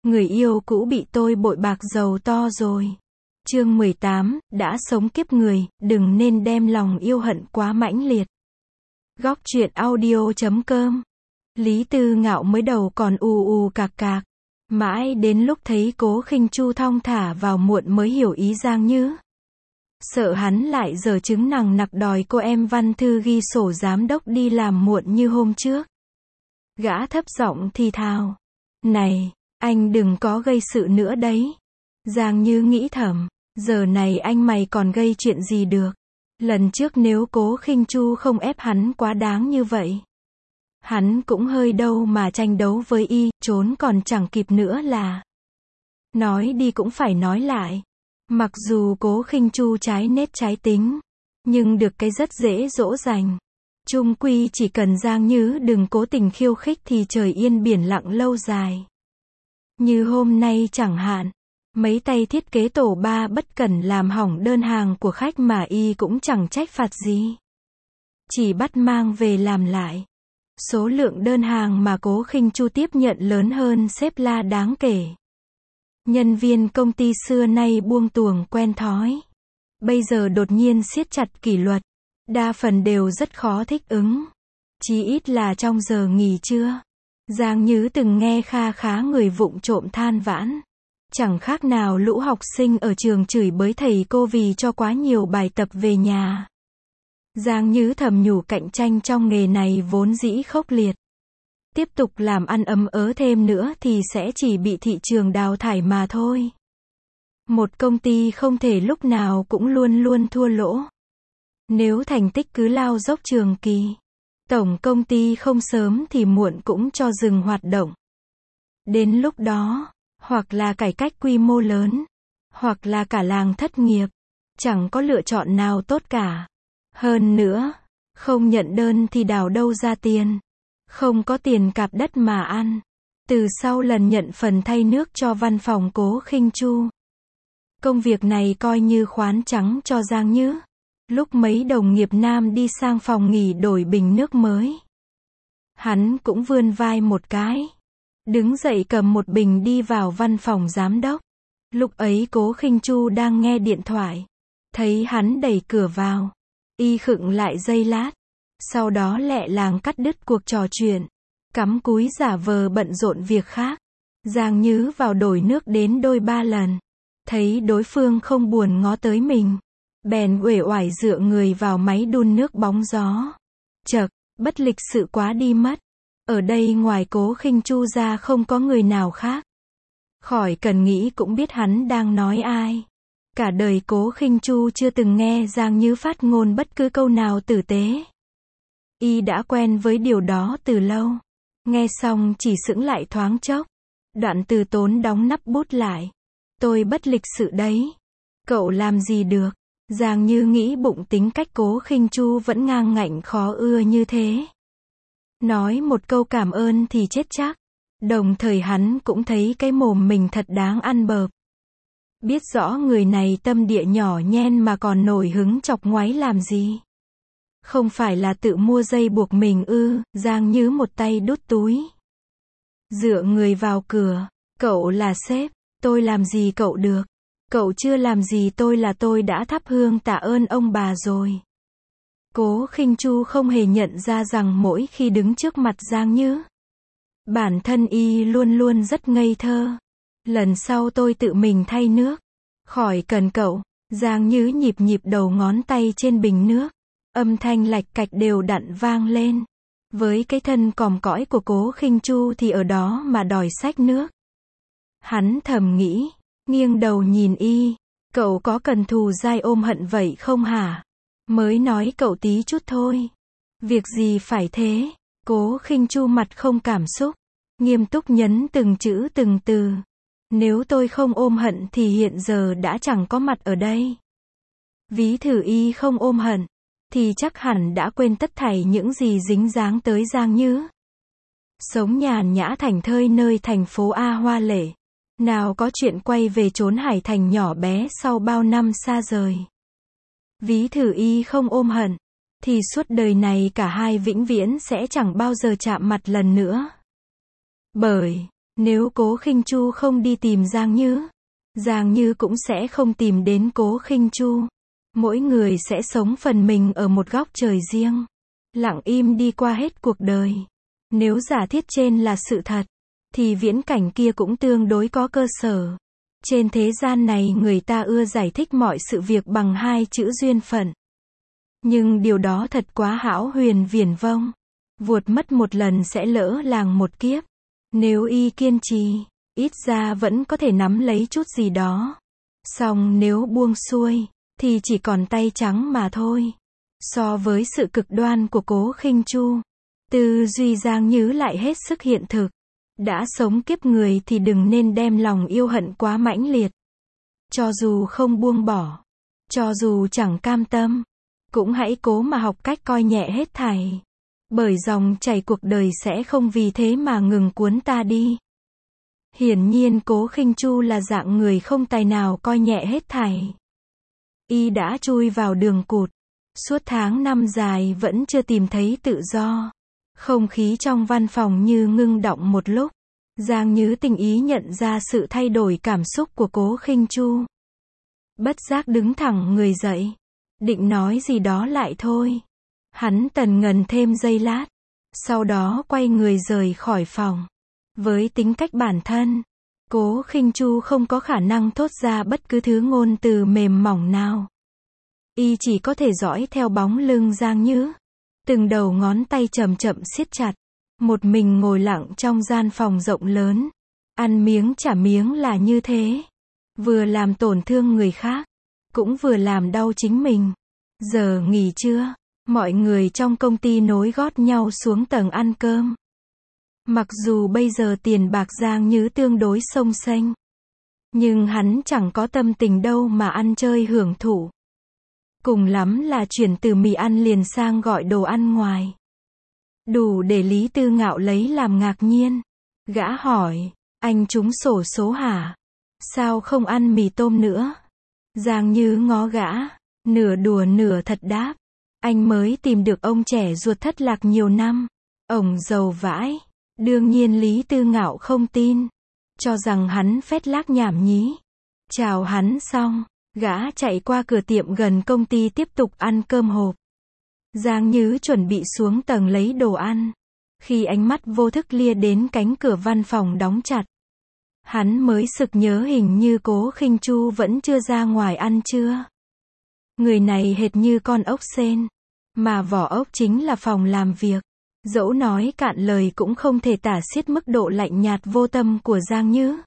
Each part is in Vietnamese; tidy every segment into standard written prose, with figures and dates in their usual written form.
Người yêu cũ bị tôi bội bạc giàu to rồi. Chương 18, đã sống kiếp người, đừng nên đem lòng yêu hận quá mãnh liệt. Góc truyện audio.com. Lý Tư Ngạo mới đầu còn ù ù cạc cạc. Mãi đến lúc thấy Cố Khinh Chu thong thả vào muộn mới hiểu ý Giang Nhứ. Sợ hắn lại giở trứng nằng nặc đòi cô em Văn Thư ghi sổ giám đốc đi làm muộn như hôm trước. Gã thấp giọng thì thào. Này, anh đừng có gây sự nữa đấy. Giang Như nghĩ thầm, giờ này anh mày còn gây chuyện gì được. Lần trước nếu Cố Khinh Chu không ép hắn quá đáng như vậy, hắn cũng hơi đâu mà tranh đấu với y, trốn còn chẳng kịp nữa là. Nói đi cũng phải nói lại. Mặc dù Cố Khinh Chu trái nết trái tính, nhưng được cái rất dễ dỗ dành. Chung quy chỉ cần Giang Nhứ đừng cố tình khiêu khích thì trời yên biển lặng lâu dài. Như hôm nay chẳng hạn, mấy tay thiết kế tổ ba bất cẩn làm hỏng đơn hàng của khách mà y cũng chẳng trách phạt gì. Chỉ bắt mang về làm lại. Số lượng đơn hàng mà Cố Khinh Chu tiếp nhận lớn hơn sếp La đáng kể. Nhân viên công ty xưa nay buông tuồng quen thói. Bây giờ đột nhiên siết chặt kỷ luật. Đa phần đều rất khó thích ứng. Chí ít là trong giờ nghỉ trưa. Giang Nhứ từng nghe kha khá người vụng trộm than vãn. Chẳng khác nào lũ học sinh ở trường chửi bới thầy cô vì cho quá nhiều bài tập về nhà. Giang Nhứ thầm nhủ cạnh tranh trong nghề này vốn dĩ khốc liệt. Tiếp tục làm ăn ấm ớ thêm nữa thì sẽ chỉ bị thị trường đào thải mà thôi. Một công ty không thể lúc nào cũng luôn luôn thua lỗ. Nếu thành tích cứ lao dốc trường kỳ, tổng công ty không sớm thì muộn cũng cho dừng hoạt động. Đến lúc đó, hoặc là cải cách quy mô lớn, hoặc là cả làng thất nghiệp. Chẳng có lựa chọn nào tốt cả. Hơn nữa, không nhận đơn thì đào đâu ra tiền. Không có tiền cạp đất mà ăn. Từ sau lần nhận phần thay nước cho văn phòng Cố Khinh Chu, công việc này coi như khoán trắng cho Giang Nhứ. Lúc mấy đồng nghiệp nam đi sang phòng nghỉ đổi bình nước mới, hắn cũng vươn vai một cái, đứng dậy cầm một bình đi vào văn phòng giám đốc. Lúc ấy Cố Khinh Chu đang nghe điện thoại, thấy hắn đẩy cửa vào, y khựng lại giây lát, sau đó lẹ làng cắt đứt cuộc trò chuyện, cắm cúi giả vờ bận rộn việc khác. Giang Nhứ vào đổi nước đến đôi ba lần, thấy đối phương không buồn ngó tới mình, bèn uể oải dựa người vào máy đun nước bóng gió. Chậc, bất lịch sự quá đi mất. Ở đây ngoài Cố Khinh Chu ra không có người nào khác. Khỏi cần nghĩ cũng biết hắn đang nói ai. Cả đời Cố Khinh Chu chưa từng nghe Giang Nhứ phát ngôn bất cứ câu nào tử tế. Y đã quen với điều đó từ lâu. Nghe xong chỉ sững lại thoáng chốc. Đoạn từ tốn đóng nắp bút lại. Tôi bất lịch sự đấy. Cậu làm gì được. Giang Như nghĩ bụng tính cách Cố Khinh Chu vẫn ngang ngạnh khó ưa như thế. Nói một câu cảm ơn thì chết chắc. Đồng thời hắn cũng thấy cái mồm mình thật đáng ăn bợp. Biết rõ người này tâm địa nhỏ nhen mà còn nổi hứng chọc ngoáy làm gì. Không phải là tự mua dây buộc mình ư. Giang Như một tay đút túi, dựa người vào cửa. Cậu là sếp, tôi làm gì cậu được. Cậu chưa làm gì tôi là tôi đã thắp hương tạ ơn ông bà rồi. Cố Khinh Chu không hề nhận ra rằng mỗi khi đứng trước mặt Giang Nhứ, bản thân y luôn luôn rất ngây thơ. Lần sau tôi tự mình thay nước. Khỏi cần cậu. Giang Nhứ nhịp nhịp đầu ngón tay trên bình nước. Âm thanh lạch cạch đều đặn vang lên. Với cái thân còm cõi của Cố Khinh Chu thì ở đó mà đòi xách nước. Hắn thầm nghĩ, nghiêng đầu nhìn y. Cậu có cần thù dai ôm hận vậy không hả? Mới nói cậu tí chút thôi. Việc gì phải thế? Cố Khinh Chu mặt không cảm xúc, nghiêm túc nhấn từng chữ từng từ. Nếu tôi không ôm hận thì hiện giờ đã chẳng có mặt ở đây. Ví thử y không ôm hận, thì chắc hẳn đã quên tất thảy những gì dính dáng tới Giang Nhứ. Sống nhàn nhã thảnh thơi nơi thành phố A hoa lệ. Nào có chuyện quay về chốn Hải Thành nhỏ bé sau bao năm xa rời. Ví thử y không ôm hận, thì suốt đời này cả hai vĩnh viễn sẽ chẳng bao giờ chạm mặt lần nữa. Bởi Nếu Cố Khinh Chu không đi tìm Giang Như cũng sẽ không tìm đến Cố Khinh Chu. Mỗi người sẽ sống phần mình ở một góc trời riêng, lặng im đi qua hết cuộc đời. Nếu giả thiết trên là sự thật, thì viễn cảnh kia cũng tương đối có cơ sở. Trên thế gian này người ta ưa giải thích mọi sự việc bằng hai chữ duyên phận. Nhưng điều đó thật quá hão huyền viển vông. Vuột mất một lần sẽ lỡ làng một kiếp. Nếu y kiên trì, ít ra vẫn có thể nắm lấy chút gì đó. Song nếu buông xuôi, thì chỉ còn tay trắng mà thôi. So với sự cực đoan của Cố Khinh Chu, tư duy Giang Như lại hết sức hiện thực. Đã sống kiếp người thì đừng nên đem lòng yêu hận quá mãnh liệt. Cho dù không buông bỏ, cho dù chẳng cam tâm, cũng hãy cố mà học cách coi nhẹ hết thảy. Bởi dòng chảy cuộc đời sẽ không vì thế mà ngừng cuốn ta đi. Hiển nhiên Cố Khinh Chu là dạng người không tài nào coi nhẹ hết thảy. Y đã chui vào đường cụt. Suốt tháng năm dài vẫn chưa tìm thấy tự do. Không khí trong văn phòng như ngưng đọng một lúc. Giang Như tình ý nhận ra sự thay đổi cảm xúc của Cố Khinh Chu. Bất giác đứng thẳng người dậy. Định nói gì đó lại thôi. Hắn tần ngần thêm giây lát. Sau đó quay người rời khỏi phòng. Với tính cách bản thân, Cố Khinh Chu không có khả năng thốt ra bất cứ thứ ngôn từ mềm mỏng nào. Y chỉ có thể dõi theo bóng lưng Giang Như. Từng đầu ngón tay chậm chậm siết chặt. Một mình ngồi lặng trong gian phòng rộng lớn. Ăn miếng trả miếng là như thế. Vừa làm tổn thương người khác, cũng vừa làm đau chính mình. Giờ nghỉ trưa, mọi người trong công ty nối gót nhau xuống tầng ăn cơm. Mặc dù bây giờ tiền bạc Giang Như tương đối xông xênh, nhưng hắn chẳng có tâm tình đâu mà ăn chơi hưởng thụ. Cùng lắm là chuyển từ mì ăn liền sang gọi đồ ăn ngoài. Đủ để Lý Tư Ngạo lấy làm ngạc nhiên. Gã hỏi, anh trúng xổ số hả? Sao không ăn mì tôm nữa? Giang Như ngó gã, nửa đùa nửa thật đáp. Anh mới tìm được ông trẻ ruột thất lạc nhiều năm. Ổng giàu vãi. Đương nhiên Lý Tư Ngạo không tin. Cho rằng hắn phét lác nhảm nhí. Chào hắn xong, gã chạy qua cửa tiệm gần công ty tiếp tục ăn cơm hộp. Giang Như chuẩn bị xuống tầng lấy đồ ăn. Khi ánh mắt vô thức lia đến cánh cửa văn phòng đóng chặt, hắn mới sực nhớ hình như Cố Khinh Chu vẫn chưa ra ngoài ăn trưa. Người này hệt như con ốc sên, mà vỏ ốc chính là phòng làm việc. Dẫu nói cạn lời cũng không thể tả xiết mức độ lạnh nhạt vô tâm của Giang Như.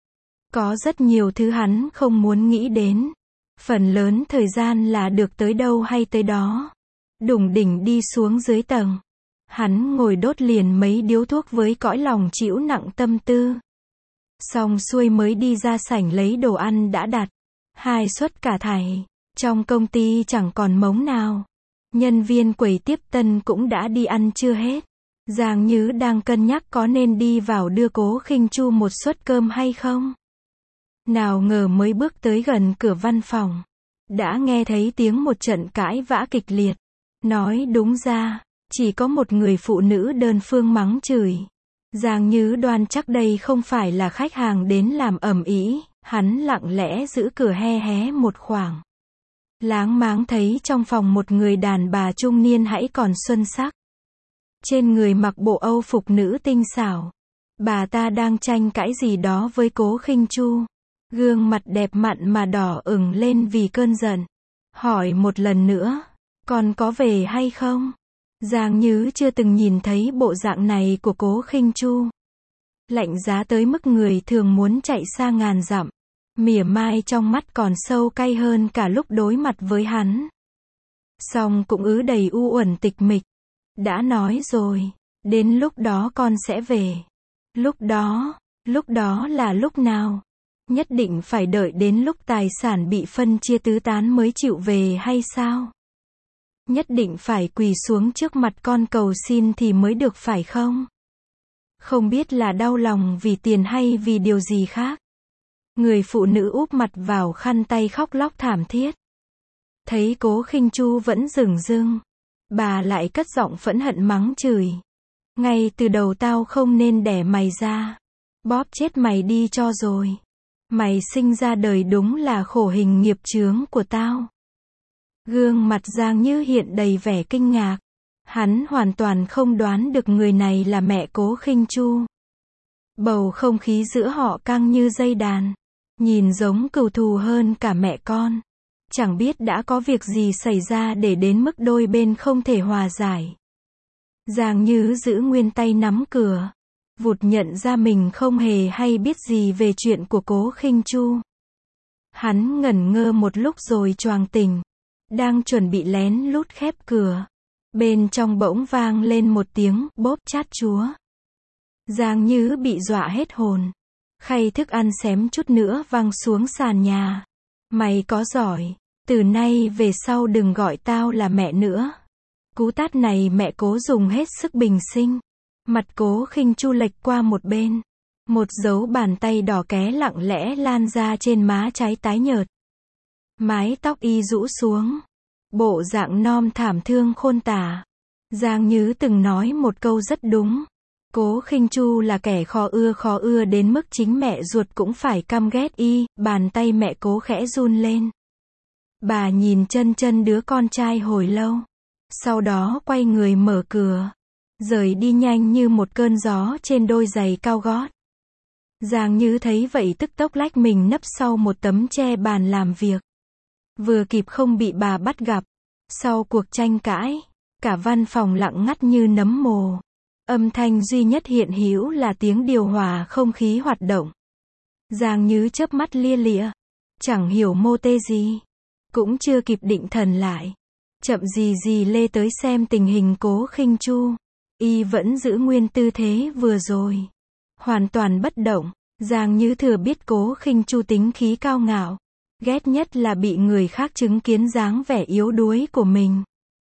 Có rất nhiều thứ hắn không muốn nghĩ đến. Phần lớn thời gian là được tới đâu hay tới đó. Đủng đỉnh đi xuống dưới tầng. Hắn ngồi đốt liền mấy điếu thuốc với cõi lòng chịu nặng tâm tư. Xong xuôi mới đi ra sảnh lấy đồ ăn đã đặt. 2 suất cả thảy. Trong công ty chẳng còn mống nào. Nhân viên quầy tiếp tân cũng đã đi ăn chưa hết. Giang Như đang cân nhắc có nên đi vào đưa Cố Khinh Chu một suất cơm hay không. Nào ngờ mới bước tới gần cửa văn phòng, đã nghe thấy tiếng một trận cãi vã kịch liệt. Nói đúng ra, chỉ có một người phụ nữ đơn phương mắng chửi. Giang Như đoan chắc đây không phải là khách hàng đến làm ầm ĩ, hắn lặng lẽ giữ cửa hé hé một khoảng. Láng máng thấy trong phòng một người đàn bà trung niên hãy còn xuân sắc. Trên người mặc bộ âu phục nữ tinh xảo. Bà ta đang tranh cãi gì đó với Cố Khinh Chu. Gương mặt đẹp mặn mà đỏ ửng lên vì cơn giận. Hỏi một lần nữa, còn có về hay không? Giang Như chưa từng nhìn thấy bộ dạng này của Cố Khinh Chu. Lạnh giá tới mức người thường muốn chạy xa ngàn dặm. Mỉa mai trong mắt còn sâu cay hơn cả lúc đối mặt với hắn. Song cũng ứ đầy u uẩn tịch mịch. Đã nói rồi, đến lúc đó con sẽ về. Lúc đó là lúc nào? Nhất định phải đợi đến lúc tài sản bị phân chia tứ tán mới chịu về hay sao? Nhất định phải quỳ xuống trước mặt con cầu xin thì mới được phải không? Không biết là đau lòng vì tiền hay vì điều gì khác. Người phụ nữ úp mặt vào khăn tay khóc lóc thảm thiết. Thấy Cố Khinh Chu vẫn dửng dưng, bà lại cất giọng phẫn hận mắng chửi. Ngay từ đầu tao không nên đẻ mày ra. Bóp chết mày đi cho rồi. Mày sinh ra đời đúng là khổ hình nghiệp chướng của tao. Gương mặt Giang Như hiện đầy vẻ kinh ngạc. Hắn hoàn toàn không đoán được người này là mẹ Cố Khinh Chu. Bầu không khí giữa họ căng như dây đàn. Nhìn giống cừu thù hơn cả mẹ con. Chẳng biết đã có việc gì xảy ra để đến mức đôi bên không thể hòa giải. Giang Như giữ nguyên tay nắm cửa. Vụt nhận ra mình không hề hay biết gì về chuyện của Cố Khinh Chu. Hắn ngẩn ngơ một lúc rồi choàng tỉnh. Đang chuẩn bị lén lút khép cửa. Bên trong bỗng vang lên một tiếng bóp chát chúa. Giang Như bị dọa hết hồn. Khay thức ăn xém chút nữa văng xuống sàn nhà. Mày có giỏi. Từ nay về sau đừng gọi tao là mẹ nữa. Cú tát này mẹ Cố dùng hết sức bình sinh. Mặt Cố Khinh Chu lệch qua một bên. Một dấu bàn tay đỏ ké lặng lẽ lan ra trên má trái tái nhợt. Mái tóc y rũ xuống. Bộ dạng non thảm thương khôn tả. Giang Như từng nói một câu rất đúng. Cố Khinh Chu là kẻ khó ưa đến mức chính mẹ ruột cũng phải căm ghét y. Bàn tay mẹ Cố khẽ run lên. Bà nhìn chân đứa con trai hồi lâu. Sau đó quay người mở cửa. Rời đi nhanh như một cơn gió trên đôi giày cao gót. Giang Như thấy vậy tức tốc lách mình nấp sau một tấm che bàn làm việc. Vừa kịp không bị bà bắt gặp. Sau cuộc tranh cãi, cả văn phòng lặng ngắt như nấm mồ. Âm thanh duy nhất hiện hữu là tiếng điều hòa không khí hoạt động. Giang Như chớp mắt lia lịa. Chẳng hiểu mô tê gì. Cũng chưa kịp định thần lại. Chậm gì lê tới xem tình hình Cố Khinh Chu. Y vẫn giữ nguyên tư thế vừa rồi. Hoàn toàn bất động. Giang Như thừa biết Cố Khinh Chu tính khí cao ngạo. Ghét nhất là bị người khác chứng kiến dáng vẻ yếu đuối của mình.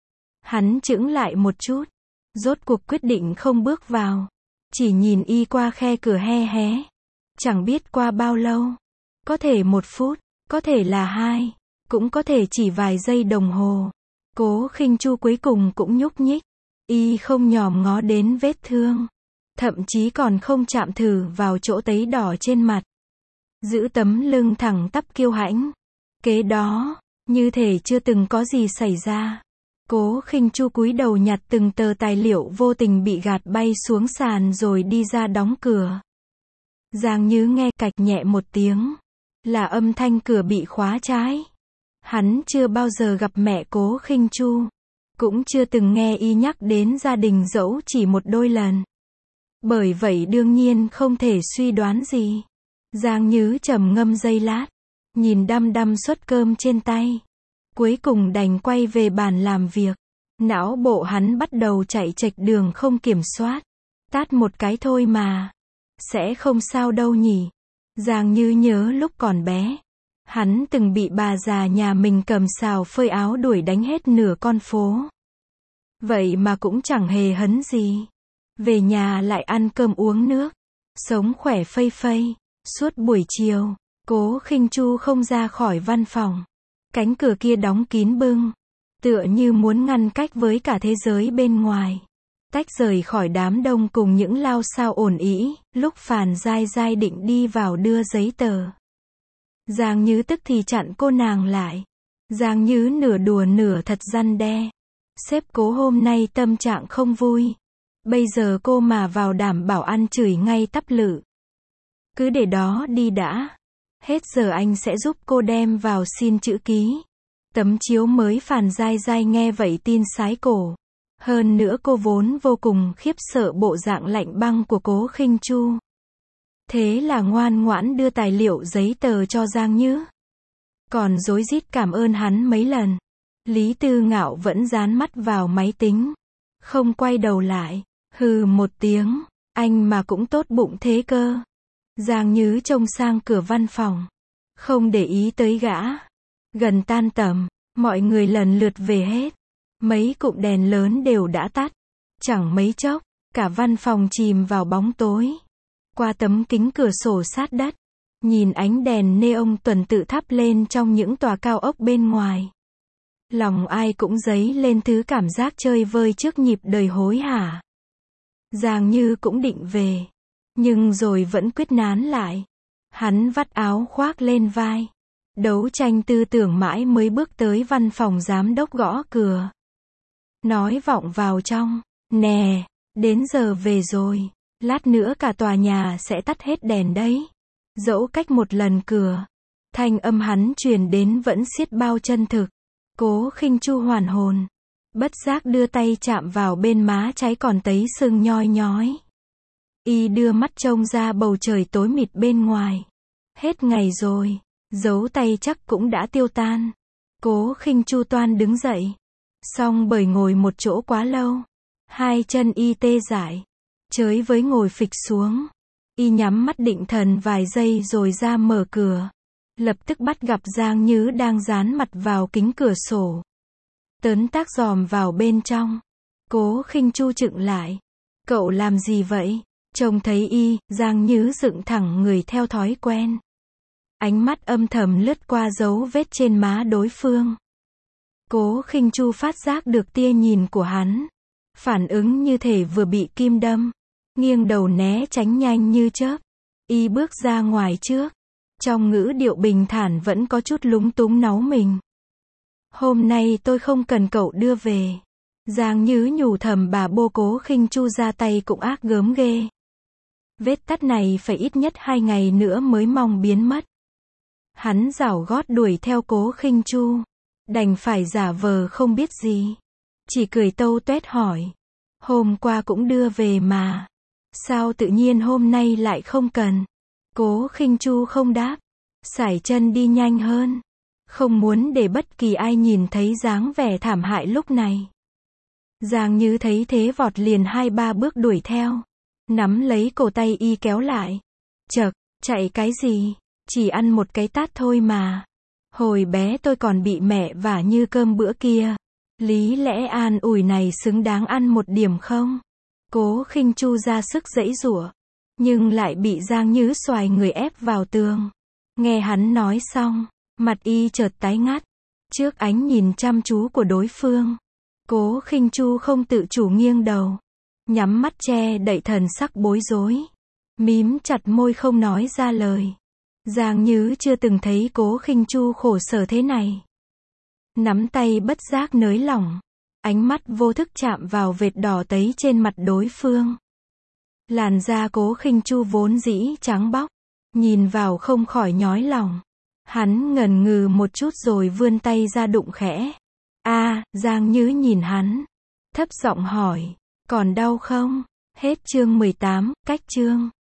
Hắn chững lại một chút. Rốt cuộc quyết định không bước vào. Chỉ nhìn y qua khe cửa hé. Chẳng biết qua bao lâu. Có thể 1 phút, có thể là 2, cũng có thể chỉ vài giây đồng hồ. Cố Khinh Chu cuối cùng cũng nhúc nhích. Y không nhòm ngó đến vết thương. Thậm chí còn không chạm thử vào chỗ tấy đỏ trên mặt. Giữ tấm lưng thẳng tắp kiêu hãnh. Kế đó, như thể chưa từng có gì xảy ra. Cố Khinh Chu cúi đầu nhặt từng tờ tài liệu vô tình bị gạt bay xuống sàn rồi đi ra đóng cửa. Giang Như nghe cạch nhẹ một tiếng. Là âm thanh cửa bị khóa trái. Hắn chưa bao giờ gặp mẹ Cố Khinh Chu. Cũng chưa từng nghe y nhắc đến gia đình dẫu chỉ một đôi lần. Bởi vậy đương nhiên không thể suy đoán gì. Giang Như trầm ngâm giây lát. Nhìn đăm suất cơm trên tay. Cuối cùng đành quay về bàn làm việc. Não bộ hắn bắt đầu chạy chệch đường không kiểm soát. Tát một cái thôi mà. Sẽ không sao đâu nhỉ. Giang Như nhớ lúc còn bé. Hắn từng bị bà già nhà mình cầm xào phơi áo đuổi đánh hết nửa con phố. Vậy mà cũng chẳng hề hấn gì. Về nhà lại ăn cơm uống nước. Sống khỏe phây phây. Suốt buổi chiều, Cố Khinh Chu không ra khỏi văn phòng. Cánh cửa kia đóng kín bưng. Tựa như muốn ngăn cách với cả thế giới bên ngoài. Tách rời khỏi đám đông cùng những lao xao ồn ĩ. Lúc Phàn Giai định đi vào đưa giấy tờ. Giang Như tức thì chặn cô nàng lại. Giang Như nửa đùa nửa thật răn đe. Sếp Cố hôm nay tâm trạng không vui. Bây giờ cô mà vào đảm bảo ăn chửi ngay tắp lự. Cứ để đó đi đã. Hết giờ anh sẽ giúp cô đem vào xin chữ ký. Tấm chiếu mới Phàn Giai nghe vậy tin sái cổ. Hơn nữa cô vốn vô cùng khiếp sợ bộ dạng lạnh băng của Cố Khinh Chu. Thế là ngoan ngoãn đưa tài liệu giấy tờ cho Giang Như. Còn rối rít cảm ơn hắn mấy lần. Lý Tư Ngạo vẫn dán mắt vào máy tính. Không quay đầu lại. Hừ một tiếng. Anh mà cũng tốt bụng thế cơ. Giang Như trông sang cửa văn phòng. Không để ý tới gã. Gần tan tầm. Mọi người lần lượt về hết. Mấy cụm đèn lớn đều đã tắt. Chẳng mấy chốc, cả văn phòng chìm vào bóng tối. Qua tấm kính cửa sổ sát đất. Nhìn ánh đèn neon tuần tự thắp lên trong những tòa cao ốc bên ngoài. Lòng ai cũng dấy lên thứ cảm giác chơi vơi trước nhịp đời hối hả. Giang Như cũng định về. Nhưng rồi vẫn quyết nán lại. Hắn vắt áo khoác lên vai. Đấu tranh tư tưởng mãi mới bước tới văn phòng giám đốc gõ cửa. Nói vọng vào trong, nè, đến giờ về rồi, lát nữa cả tòa nhà sẽ tắt hết đèn đấy. Dẫu cách một lần cửa, thanh âm hắn truyền đến vẫn xiết bao chân thực. Cố Khinh Chu hoàn hồn, bất giác đưa tay chạm vào bên má trái còn tấy sưng nhoi nhói. Y đưa mắt trông ra bầu trời tối mịt bên ngoài. Hết ngày rồi, dấu tay chắc cũng đã tiêu tan. Cố Khinh Chu toan đứng dậy. Song bởi ngồi một chỗ quá lâu, hai chân y tê dại, chới với ngồi phịch xuống. Y nhắm mắt định thần vài giây rồi ra mở cửa. Lập tức bắt gặp Giang Nhứ đang dán mặt vào kính cửa sổ. Tớn tác dòm vào bên trong. Cố Khinh Chu chựng lại. Cậu làm gì vậy? Trông thấy y, Giang Nhứ dựng thẳng người theo thói quen. Ánh mắt âm thầm lướt qua dấu vết trên má đối phương. Cố Khinh Chu phát giác được tia nhìn của hắn. Phản ứng như thể vừa bị kim đâm. Nghiêng đầu né tránh nhanh như chớp. Y bước ra ngoài trước. Trong ngữ điệu bình thản vẫn có chút lúng túng náu mình. Hôm nay tôi không cần cậu đưa về. Giang Nhứ nhủ thầm bà bô. Cố Khinh Chu ra tay cũng ác gớm ghê. Vết cắt này phải ít nhất 2 ngày nữa mới mong biến mất. Hắn giảo gót đuổi theo Cố Khinh Chu. Đành phải giả vờ không biết gì. Chỉ cười tâu tuét hỏi. Hôm qua cũng đưa về mà. Sao tự nhiên hôm nay lại không cần? Cố Khinh Chu không đáp. Sải chân đi nhanh hơn. Không muốn để bất kỳ ai nhìn thấy dáng vẻ thảm hại lúc này. Giang Như thấy thế vọt liền 2-3 bước đuổi theo. Nắm lấy cổ tay y kéo lại. Chậc, chạy cái gì? Chỉ ăn một cái tát thôi mà. Hồi bé tôi còn bị mẹ vả như cơm bữa kia. Lý lẽ an ủi này xứng đáng ăn một điểm không? Cố Khinh Chu ra sức giãy giụa. Nhưng lại bị Giang Như xoài người ép vào tường. Nghe hắn nói xong, mặt y chợt tái ngắt. Trước ánh nhìn chăm chú của đối phương, Cố Khinh Chu không tự chủ nghiêng đầu. Nhắm mắt che đậy thần sắc bối rối. Mím chặt môi không nói ra lời. Giang Như chưa từng thấy Cố Khinh Chu khổ sở thế này. Nắm tay bất giác nới lỏng. Ánh mắt vô thức chạm vào vệt đỏ tấy trên mặt đối phương. Làn da Cố Khinh Chu vốn dĩ trắng bóc. Nhìn vào không khỏi nhói lòng. Hắn ngần ngừ một chút rồi vươn tay ra đụng khẽ. Giang Như nhìn hắn. Thấp giọng hỏi. Còn đau không? Hết chương 18, cách chương.